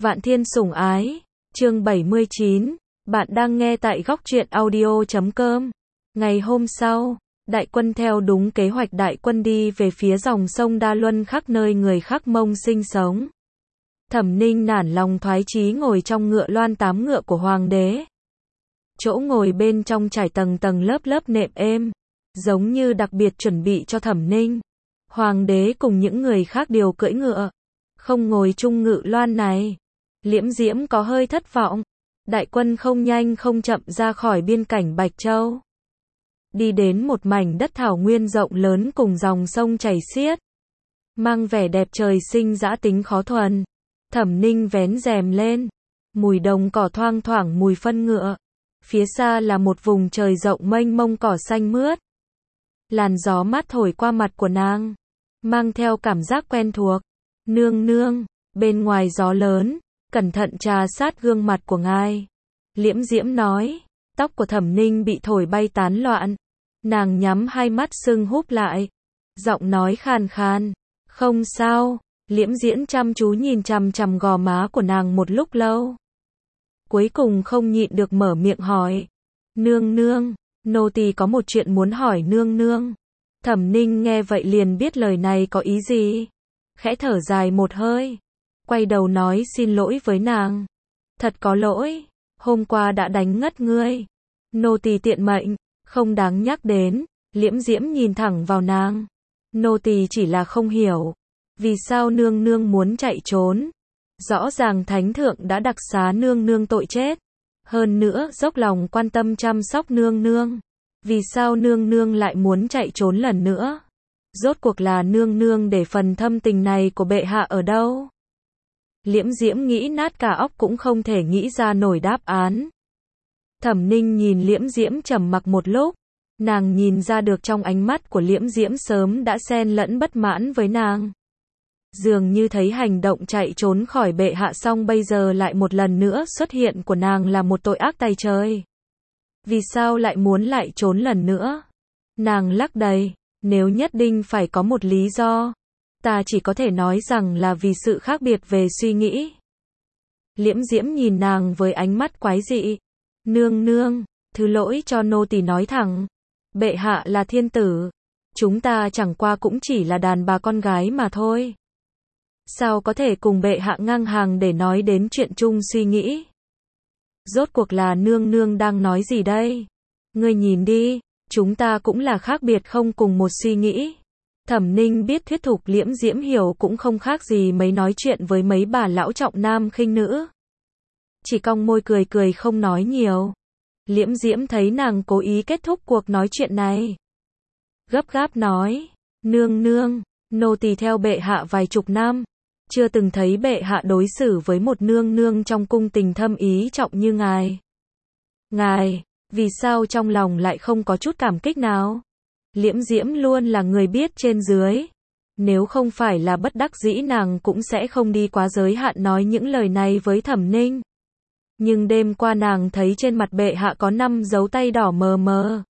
Vạn Thiên sủng ái, chương 79, bạn đang nghe tại góc truyện audio.com. Ngày hôm sau, đại quân theo đúng kế hoạch đại quân đi về phía dòng sông Đa Luân khắp nơi người Khắc Mông sinh sống. Thẩm Ninh nản lòng thoái chí ngồi trong ngựa loan tám ngựa của hoàng đế. Chỗ ngồi bên trong trải tầng tầng lớp lớp nệm êm, giống như đặc biệt chuẩn bị cho Thẩm Ninh. Hoàng đế cùng những người khác đều cưỡi ngựa, không ngồi chung ngự loan này. Liễm Diễm có hơi thất vọng. Đại quân không nhanh không chậm ra khỏi biên cảnh Bạch Châu. Đi đến một mảnh đất thảo nguyên rộng lớn cùng dòng sông chảy xiết, mang vẻ đẹp trời sinh dã tính khó thuần. Thẩm Ninh vén rèm lên, mùi đồng cỏ thoang thoảng mùi phân ngựa. Phía xa là một vùng trời rộng mênh mông cỏ xanh mướt. Làn gió mát thổi qua mặt của nàng, mang theo cảm giác quen thuộc. Nương nương, bên ngoài gió lớn, cẩn thận trà sát gương mặt của ngài. Liễm Diễm nói, tóc của Thẩm Ninh bị thổi bay tán loạn. Nàng nhắm hai mắt sưng húp lại, giọng nói khàn khàn, không sao. Liễm Diễm chăm chú nhìn chằm chằm gò má của nàng một lúc lâu. Cuối cùng không nhịn được mở miệng hỏi, nương nương, nô tỳ có một chuyện muốn hỏi nương nương. Thẩm Ninh nghe vậy liền biết lời này có ý gì. Khẽ thở dài một hơi, quay đầu nói xin lỗi với nàng. Thật có lỗi, hôm qua đã đánh ngất ngươi. Nô tỳ tiện mệnh, không đáng nhắc đến. Liễm Diễm nhìn thẳng vào nàng. Nô tỳ chỉ là không hiểu, vì sao nương nương muốn chạy trốn. Rõ ràng thánh thượng đã đặc xá nương nương tội chết, hơn nữa dốc lòng quan tâm chăm sóc nương nương. Vì sao nương nương lại muốn chạy trốn lần nữa? Rốt cuộc là nương nương để phần thâm tình này của bệ hạ ở đâu? Liễm Diễm nghĩ nát cả óc cũng không thể nghĩ ra nổi đáp án. Thẩm Ninh nhìn Liễm Diễm trầm mặc một lúc, nàng nhìn ra được trong ánh mắt của Liễm Diễm sớm đã xen lẫn bất mãn với nàng. Dường như thấy hành động chạy trốn khỏi bệ hạ xong bây giờ lại một lần nữa xuất hiện của nàng là một tội ác tày trời. Vì sao lại muốn lại trốn lần nữa? Nàng lắc đầy, nếu nhất định phải có một lý do, ta chỉ có thể nói rằng là vì sự khác biệt về suy nghĩ. Liễm Diễm nhìn nàng với ánh mắt quái dị. Nương nương, thứ lỗi cho nô tỳ nói thẳng. Bệ hạ là thiên tử, chúng ta chẳng qua cũng chỉ là đàn bà con gái mà thôi. Sao có thể cùng bệ hạ ngang hàng để nói đến chuyện chung suy nghĩ? Rốt cuộc là nương nương đang nói gì đây? Ngươi nhìn đi, chúng ta cũng là khác biệt không cùng một suy nghĩ. Thẩm Ninh biết thuyết phục Liễm Diễm hiểu cũng không khác gì mấy nói chuyện với mấy bà lão trọng nam khinh nữ. Chỉ cong môi cười cười không nói nhiều. Liễm Diễm thấy nàng cố ý kết thúc cuộc nói chuyện này, gấp gáp nói, nương nương, nô tỳ theo bệ hạ vài chục năm, chưa từng thấy bệ hạ đối xử với một nương nương trong cung tình thâm ý trọng như ngài. Ngài, vì sao trong lòng lại không có chút cảm kích nào? Liễm Diễm luôn là người biết trên dưới. Nếu không phải là bất đắc dĩ nàng cũng sẽ không đi quá giới hạn nói những lời này với Thẩm Ninh. Nhưng đêm qua nàng thấy trên mặt bệ hạ có 5 dấu tay đỏ mờ mờ.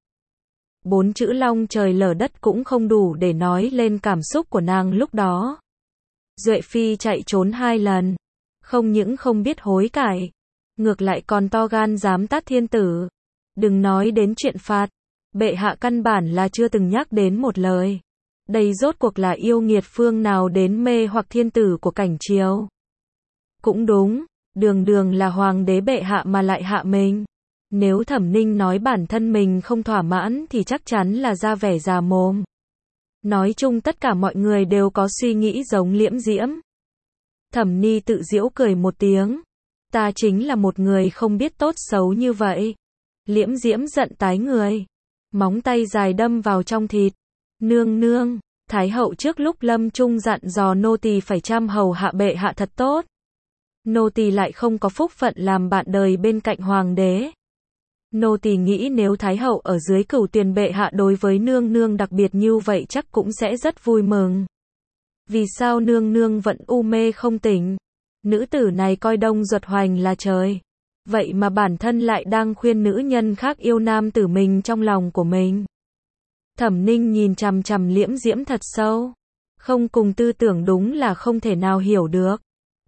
4 chữ long trời lở đất cũng không đủ để nói lên cảm xúc của nàng lúc đó. Duệ Phi chạy trốn 2 lần, không những không biết hối cải, ngược lại còn to gan dám tát thiên tử. Đừng nói đến chuyện phạt, bệ hạ căn bản là chưa từng nhắc đến một lời. Đây rốt cuộc là yêu nghiệt phương nào đến mê hoặc thiên tử của cảnh triều. Cũng đúng, đường đường là hoàng đế bệ hạ mà lại hạ mình. Nếu Thẩm Ninh nói bản thân mình không thỏa mãn thì chắc chắn là ra vẻ già mồm. Nói chung tất cả mọi người đều có suy nghĩ giống Liễm Diễm. Thẩm Ni tự giễu cười một tiếng. Ta chính là một người không biết tốt xấu như vậy. Liễm Diễm giận tái người, móng tay dài đâm vào trong thịt. Nương nương, Thái hậu trước lúc lâm chung dặn dò nô tỳ phải chăm hầu hạ bệ hạ thật tốt. Nô tỳ lại không có phúc phận làm bạn đời bên cạnh hoàng đế. Nô tỳ nghĩ nếu Thái hậu ở dưới cửu tuyền bệ hạ đối với nương nương đặc biệt như vậy chắc cũng sẽ rất vui mừng. Vì sao nương nương vẫn u mê không tỉnh? Nữ tử này coi Đông Duật Hoành là trời. Vậy mà bản thân lại đang khuyên nữ nhân khác yêu nam tử mình trong lòng của mình. Thẩm Ninh nhìn chằm chằm Liễm Diễm thật sâu. Không cùng tư tưởng đúng là không thể nào hiểu được.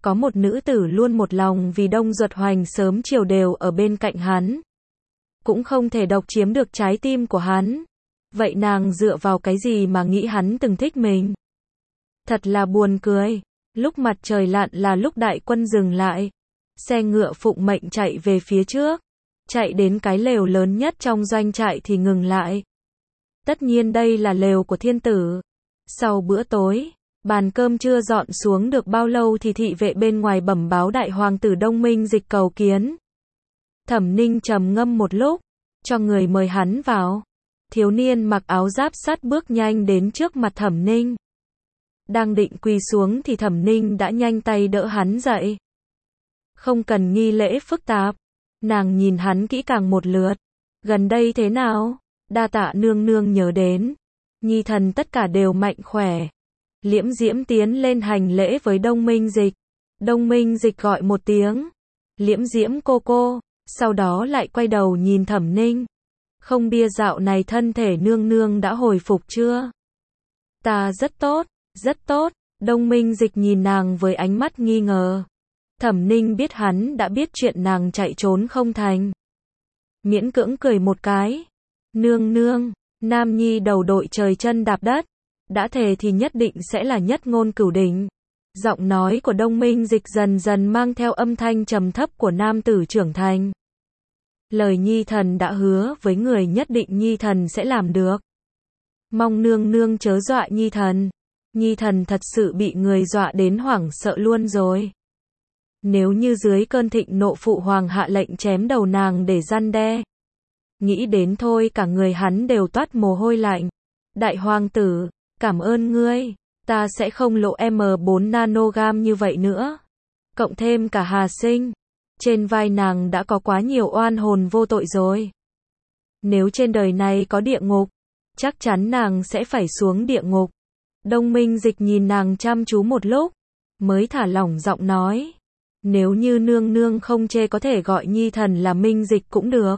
có một nữ tử luôn một lòng vì Đông Duật Hoành sớm chiều đều ở bên cạnh hắn. Cũng không thể độc chiếm được trái tim của hắn. Vậy nàng dựa vào cái gì mà nghĩ hắn từng thích mình? Thật là buồn cười. Lúc mặt trời lặn là lúc đại quân dừng lại. Xe ngựa phụng mệnh chạy về phía trước. Chạy đến cái lều lớn nhất trong doanh trại thì ngừng lại. Tất nhiên đây là lều của thiên tử. Sau bữa tối, bàn cơm chưa dọn xuống được bao lâu thì thị vệ bên ngoài bẩm báo đại hoàng tử Đông Minh Dịch cầu kiến. Thẩm Ninh trầm ngâm một lúc, cho người mời hắn vào. Thiếu niên mặc áo giáp sắt bước nhanh đến trước mặt Thẩm Ninh. Đang định quỳ xuống thì Thẩm Ninh đã nhanh tay đỡ hắn dậy. Không cần nghi lễ phức tạp. Nàng nhìn hắn kỹ càng một lượt. Gần đây thế nào? Đa tạ nương nương nhớ đến. Nhi thần tất cả đều mạnh khỏe. Liễm Diễm tiến lên hành lễ với Đông Minh Dịch. Đông Minh Dịch gọi một tiếng. Liễm Diễm cô cô. Sau đó lại quay đầu nhìn Thẩm Ninh. Không bia dạo này thân thể nương nương đã hồi phục chưa? Ta rất tốt, rất tốt. Đông Minh Dịch nhìn nàng với ánh mắt nghi ngờ. Thẩm Ninh biết hắn đã biết chuyện nàng chạy trốn không thành. Miễn cưỡng cười một cái. Nương nương, nam nhi đầu đội trời chân đạp đất. Đã thề thì nhất định sẽ là nhất ngôn cửu đỉnh. Giọng nói của Đông Minh Dịch dần dần mang theo âm thanh trầm thấp của nam tử trưởng thành. Lời nhi thần đã hứa với người nhất định nhi thần sẽ làm được. Mong nương nương chớ dọa nhi thần. Nhi thần thật sự bị người dọa đến hoảng sợ luôn rồi. Nếu như dưới cơn thịnh nộ phụ hoàng hạ lệnh chém đầu nàng để răn đe. Nghĩ đến thôi cả người hắn đều toát mồ hôi lạnh. Đại hoàng tử, cảm ơn ngươi. Ta sẽ không lộ M4 nanogam như vậy nữa. Cộng thêm cả Hà Sinh. Trên vai nàng đã có quá nhiều oan hồn vô tội rồi. Nếu trên đời này có địa ngục, chắc chắn nàng sẽ phải xuống địa ngục. Đông Minh Dịch nhìn nàng chăm chú một lúc, mới thả lỏng giọng nói. Nếu như nương nương không chê có thể gọi nhi thần là Minh Dịch cũng được.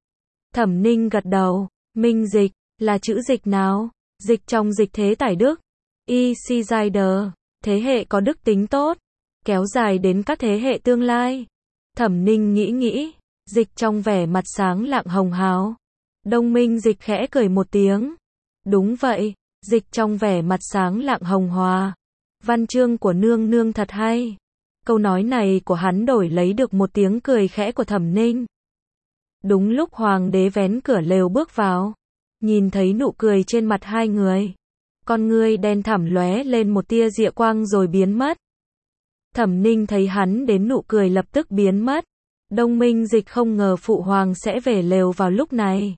Thẩm Ninh gật đầu. Minh Dịch, là chữ dịch nào? Dịch trong dịch thế tải đức. Easyrider, thế hệ có đức tính tốt, kéo dài đến các thế hệ tương lai. Thẩm Ninh nghĩ, dịch trong vẻ mặt sáng lạng hồng hào. Đông Minh Dịch khẽ cười một tiếng. Đúng vậy, dịch trong vẻ mặt sáng lạng hồng hòa. Văn chương của nương nương thật hay. Câu nói này của hắn đổi lấy được một tiếng cười khẽ của Thẩm Ninh. Đúng lúc hoàng đế vén cửa lều bước vào, nhìn thấy nụ cười trên mặt hai người. Con ngươi đen thẳm lóe lên một tia diệ quang rồi biến mất. Thẩm Ninh thấy hắn đến nụ cười lập tức biến mất. Đông Minh Dịch không ngờ phụ hoàng sẽ về lều vào lúc này.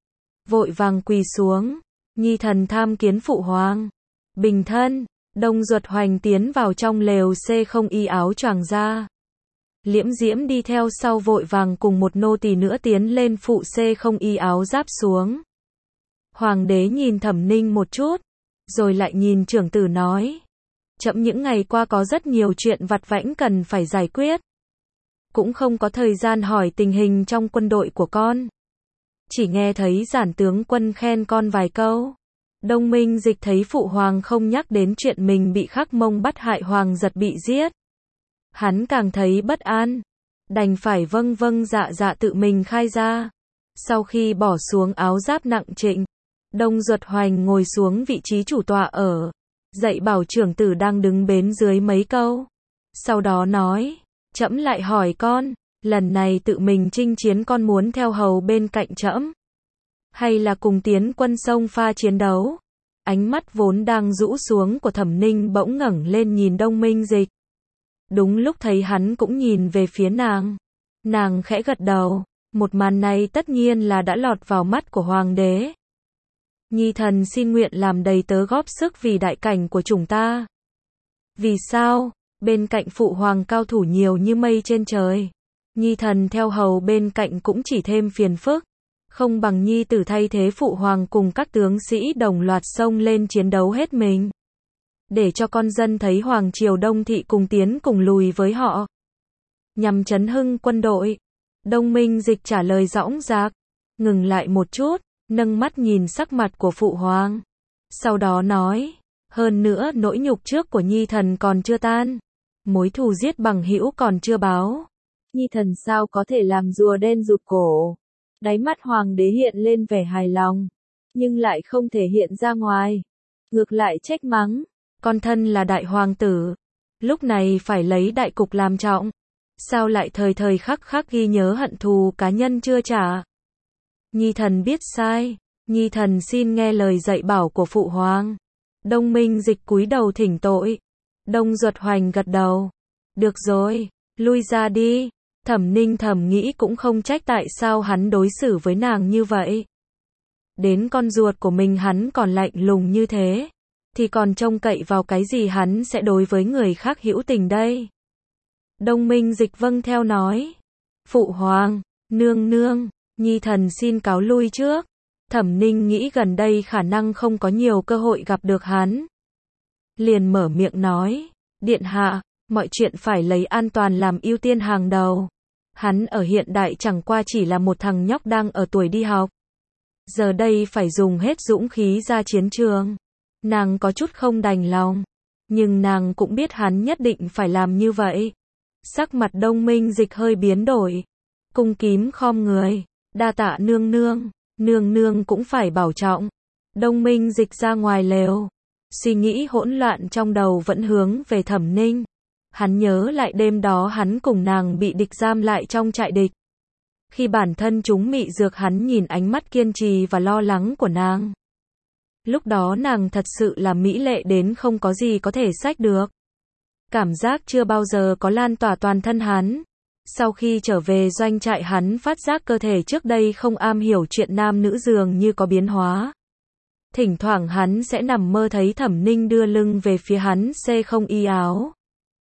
Vội vàng quỳ xuống. Nhi thần tham kiến phụ hoàng. Bình thân. Đông Duật Hoành tiến vào trong lều C không y áo choàng ra. Liễm Diễm đi theo sau vội vàng cùng một nô tỳ nữa tiến lên phụ C không y áo giáp xuống. Hoàng đế nhìn Thẩm Ninh một chút, rồi lại nhìn trưởng tử nói. Chậm những ngày qua có rất nhiều chuyện vặt vãnh cần phải giải quyết. Cũng không có thời gian hỏi tình hình trong quân đội của con. Chỉ nghe thấy giản tướng quân khen con vài câu. Đông Minh Dịch thấy phụ hoàng không nhắc đến chuyện mình bị Khắc Mông bắt hại hoàng giật bị giết. Hắn càng thấy bất an. Đành phải vâng dạ tự mình khai ra. Sau khi bỏ xuống áo giáp nặng trịnh, Đông Duật Hoành ngồi xuống vị trí chủ tọa ở. Dạy bảo trưởng tử đang đứng bên dưới mấy câu. Sau đó nói, trẫm lại hỏi con, lần này tự mình chinh chiến con muốn theo hầu bên cạnh trẫm, hay là cùng tiến quân sông pha chiến đấu? Ánh mắt vốn đang rũ xuống của Thẩm Ninh bỗng ngẩng lên nhìn Đông Minh Dịch. Đúng lúc thấy hắn cũng nhìn về phía nàng. Nàng khẽ gật đầu, một màn này tất nhiên là đã lọt vào mắt của hoàng đế. Nhi thần xin nguyện làm đầy tớ góp sức vì đại cảnh của chúng ta. Vì sao? Bên cạnh phụ hoàng cao thủ nhiều như mây trên trời. Nhi thần theo hầu bên cạnh cũng chỉ thêm phiền phức. Không bằng nhi tử thay thế phụ hoàng cùng các tướng sĩ đồng loạt xông lên chiến đấu hết mình. Để cho con dân thấy hoàng triều Đông Thị cùng tiến cùng lùi với họ. Nhằm chấn hưng quân đội. Đông Minh Dịch trả lời dõng dạc. Ngừng lại một chút. Nâng mắt nhìn sắc mặt của phụ hoàng. Sau đó nói. Hơn nữa nỗi nhục trước của nhi thần còn chưa tan. Mối thù giết bằng hữu còn chưa báo. Nhi thần sao có thể làm rùa đen rụt cổ. Đáy mắt hoàng đế hiện lên vẻ hài lòng, nhưng lại không thể hiện ra ngoài. Ngược lại trách mắng, con thân là đại hoàng tử, lúc này phải lấy đại cục làm trọng. Sao lại thời thời khắc khắc ghi nhớ hận thù cá nhân chưa trả. Nhi thần biết sai, Nhi thần xin nghe lời dạy bảo của phụ hoàng. Đông Minh Dịch cúi đầu thỉnh tội. Đông Duật Hoành gật đầu. Được rồi, lui ra đi. Thẩm Ninh thầm nghĩ cũng không trách tại sao hắn đối xử với nàng như vậy. Đến con ruột của mình hắn còn lạnh lùng như thế, thì còn trông cậy vào cái gì hắn sẽ đối với người khác hữu tình đây. Đông Minh Dịch vâng theo nói. Phụ hoàng, nương nương, Nhi thần xin cáo lui trước. Thẩm Ninh nghĩ gần đây khả năng không có nhiều cơ hội gặp được hắn. Liền mở miệng nói, điện hạ, mọi chuyện phải lấy an toàn làm ưu tiên hàng đầu. Hắn ở hiện đại chẳng qua chỉ là một thằng nhóc đang ở tuổi đi học. Giờ đây phải dùng hết dũng khí ra chiến trường. Nàng có chút không đành lòng, nhưng nàng cũng biết hắn nhất định phải làm như vậy. Sắc mặt Đông Minh Dịch hơi biến đổi, cung kính khom người, đa tạ nương nương, nương nương cũng phải bảo trọng. Đông Minh Dịch ra ngoài lều, suy nghĩ hỗn loạn trong đầu vẫn hướng về Thẩm Ninh. Hắn nhớ lại đêm đó hắn cùng nàng bị địch giam lại trong trại địch. Khi bản thân chúng mị dược hắn nhìn ánh mắt kiên trì và lo lắng của nàng. Lúc đó nàng thật sự là mỹ lệ đến không có gì có thể xách được. Cảm giác chưa bao giờ có lan tỏa toàn thân hắn. Sau khi trở về doanh trại hắn phát giác cơ thể trước đây không am hiểu chuyện nam nữ dường như có biến hóa. Thỉnh thoảng hắn sẽ nằm mơ thấy Thẩm Ninh đưa lưng về phía hắn không y áo,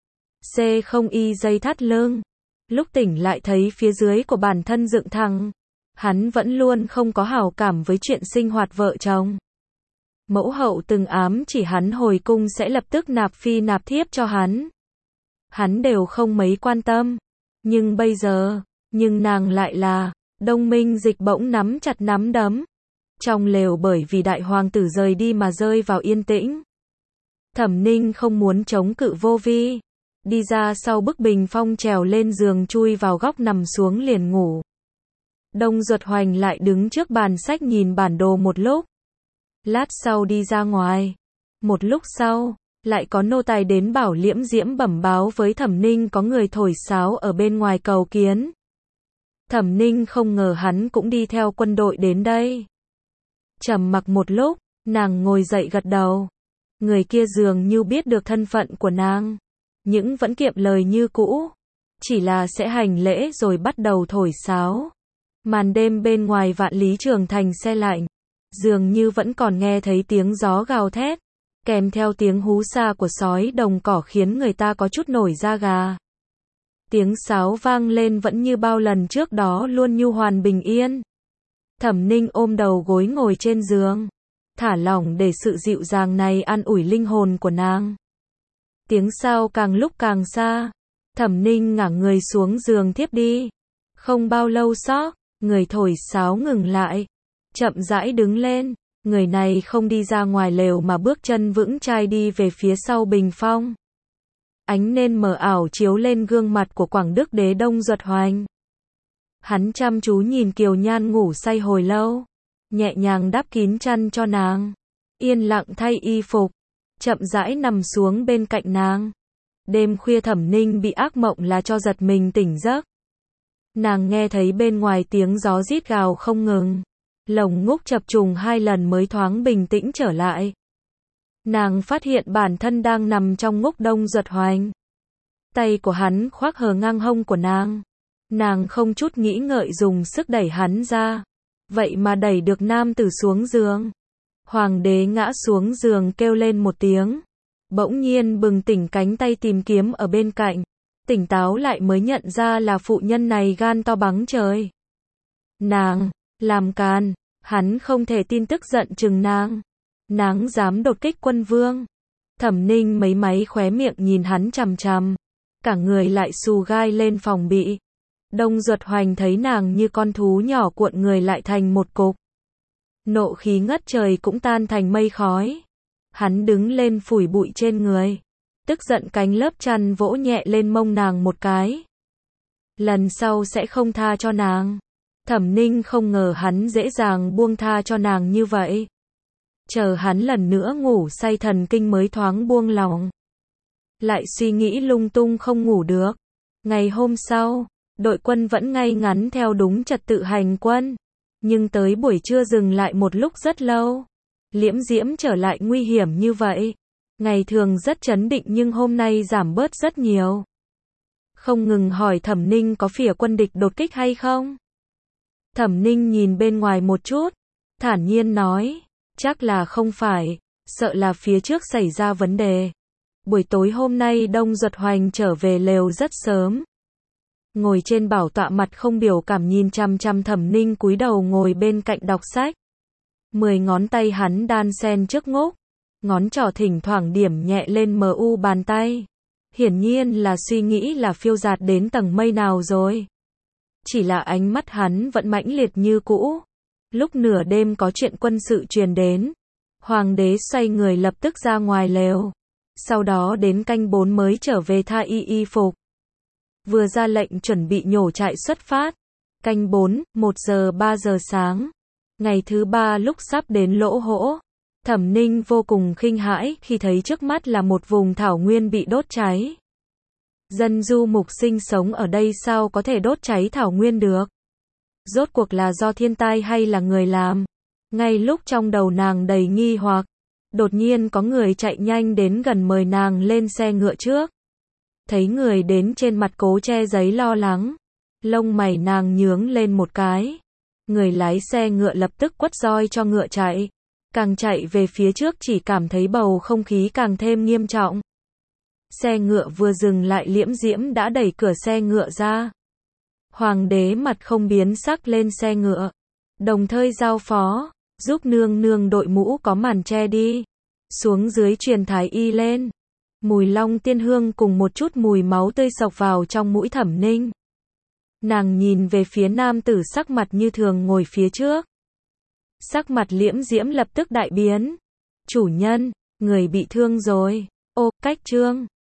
không y dây thắt lưng. Lúc tỉnh lại thấy phía dưới của bản thân dựng thẳng. Hắn vẫn luôn không có hảo cảm với chuyện sinh hoạt vợ chồng. Mẫu hậu từng ám chỉ hắn hồi cung sẽ lập tức nạp phi nạp thiếp cho hắn. Hắn đều không mấy quan tâm. Nhưng bây giờ, nhưng nàng lại là, Đông Minh Dịch bỗng nắm chặt nắm đấm. Trong lều bởi vì đại hoàng tử rời đi mà rơi vào yên tĩnh. Thẩm Ninh không muốn chống cự vô vi. Đi ra sau bức bình phong trèo lên giường chui vào góc nằm xuống liền ngủ. Đông Duật Hoành lại đứng trước bàn sách nhìn bản đồ một lúc. Lát sau đi ra ngoài. Một lúc sau, lại có nô tài đến bảo Liễm Diễm bẩm báo với Thẩm Ninh có người thổi sáo ở bên ngoài cầu kiến. Thẩm Ninh không ngờ hắn cũng đi theo quân đội đến đây. Trầm mặc một lúc, nàng ngồi dậy gật đầu. Người kia dường như biết được thân phận của nàng, nhưng vẫn kiệm lời như cũ. Chỉ là sẽ hành lễ rồi bắt đầu thổi sáo. Màn đêm bên ngoài Vạn Lý Trường Thành se lạnh. Dường như vẫn còn nghe thấy tiếng gió gào thét, kèm theo tiếng hú xa của sói đồng cỏ khiến người ta có chút nổi da gà. Tiếng sáo vang lên vẫn như bao lần trước đó luôn nhu hoàn bình yên. Thẩm Ninh ôm đầu gối ngồi trên giường, thả lỏng để sự dịu dàng này an ủi linh hồn của nàng. Tiếng sao càng lúc càng xa. Thẩm Ninh ngả người xuống giường thiếp đi. Không bao lâu sau, người thổi sáo ngừng lại, chậm rãi đứng lên. Người này không đi ra ngoài lều mà bước chân vững chãi đi về phía sau bình phong. Ánh nến mờ ảo chiếu lên gương mặt của Quảng Đức Đế Đông Duật Hoành. Hắn chăm chú nhìn Kiều Nhan ngủ say hồi lâu, nhẹ nhàng đắp kín chăn cho nàng, yên lặng thay y phục, chậm rãi nằm xuống bên cạnh nàng. Đêm khuya Thẩm Ninh bị ác mộng là cho giật mình tỉnh giấc. Nàng nghe thấy bên ngoài tiếng gió rít gào không ngừng, lồng ngúc chập trùng 2 lần mới thoáng bình tĩnh trở lại. Nàng phát hiện bản thân đang nằm trong ngúc Đông Duật Hoành. Tay của hắn khoác hờ ngang hông của nàng. Nàng không chút nghĩ ngợi dùng sức đẩy hắn ra. Vậy mà đẩy được nam tử xuống giường. Hoàng đế ngã xuống giường kêu lên một tiếng. Bỗng nhiên bừng tỉnh, cánh tay tìm kiếm ở bên cạnh. Tỉnh táo lại mới nhận ra là phụ nhân này gan to bằng trời. Nàng làm càn. Hắn không thể tin, tức giận trừng nàng. Nàng dám đột kích quân vương. Thẩm Ninh mấy máy khóe miệng nhìn hắn chằm chằm. Cả người lại xù gai lên phòng bị. Đông Duật Hoành thấy nàng như con thú nhỏ cuộn người lại thành một cục. Nộ khí ngất trời cũng tan thành mây khói. Hắn đứng lên phủi bụi trên người. tức giận cánh lớp chăn vỗ nhẹ lên mông nàng một cái. Lần sau sẽ không tha cho nàng. Thẩm Ninh không ngờ hắn dễ dàng buông tha cho nàng như vậy. Chờ hắn lần nữa ngủ say thần kinh mới thoáng buông lòng. Lại suy nghĩ lung tung không ngủ được. Ngày hôm sau, đội quân vẫn ngay ngắn theo đúng trật tự hành quân. Nhưng tới buổi trưa dừng lại một lúc rất lâu. Liễm Diễm trở lại nguy hiểm như vậy. Ngày thường rất trấn định nhưng hôm nay giảm bớt rất nhiều. Không ngừng hỏi Thẩm Ninh có phỉa quân địch đột kích hay không. Thẩm Ninh nhìn bên ngoài một chút, thản nhiên nói, chắc là không phải, sợ là phía trước xảy ra vấn đề. Buổi tối hôm nay Đông Duật Hoành trở về lều rất sớm. Ngồi trên bảo tọa mặt không biểu cảm nhìn chằm chằm Thẩm Ninh cúi đầu ngồi bên cạnh đọc sách. 10 ngón tay hắn đan xen trước ngốc, ngón trỏ thỉnh thoảng điểm nhẹ lên mu bàn tay. Hiển nhiên là suy nghĩ là phiêu dạt đến tầng mây nào rồi. Chỉ là ánh mắt hắn vẫn mãnh liệt như cũ. Lúc nửa đêm có chuyện quân sự truyền đến. Hoàng đế xoay người lập tức ra ngoài lều. Sau đó đến canh 4 mới trở về thay y phục. Vừa ra lệnh chuẩn bị nhổ trại xuất phát. Canh 4, 1 giờ 3 giờ sáng. Ngày thứ 3 lúc sắp đến Lỗ Hỗ. Thẩm Ninh vô cùng kinh hãi khi thấy trước mắt là một vùng thảo nguyên bị đốt cháy. Dân du mục sinh sống ở đây sao có thể đốt cháy thảo nguyên được? Rốt cuộc là do thiên tai hay là người làm? Ngay lúc trong đầu nàng đầy nghi hoặc, đột nhiên có người chạy nhanh đến gần mời nàng lên xe ngựa trước. Thấy người đến trên mặt cố che giấy lo lắng. Lông mày nàng nhướng lên một cái. Người lái xe ngựa lập tức quất roi cho ngựa chạy. Càng chạy về phía trước chỉ cảm thấy bầu không khí càng thêm nghiêm trọng. Xe ngựa vừa dừng lại Liễm Diễm đã đẩy cửa xe ngựa ra. Hoàng đế mặt không biến sắc lên xe ngựa. Đồng thời giao phó, giúp nương nương đội mũ có màn che đi. Xuống dưới truyền thái y lên. Mùi long tiên hương cùng một chút mùi máu tươi xộc vào trong mũi Thẩm Ninh. Nàng nhìn về phía nam tử sắc mặt như thường ngồi phía trước. Sắc mặt Liễm Diễm lập tức đại biến. Chủ nhân, người bị thương rồi. Ô, cách trương.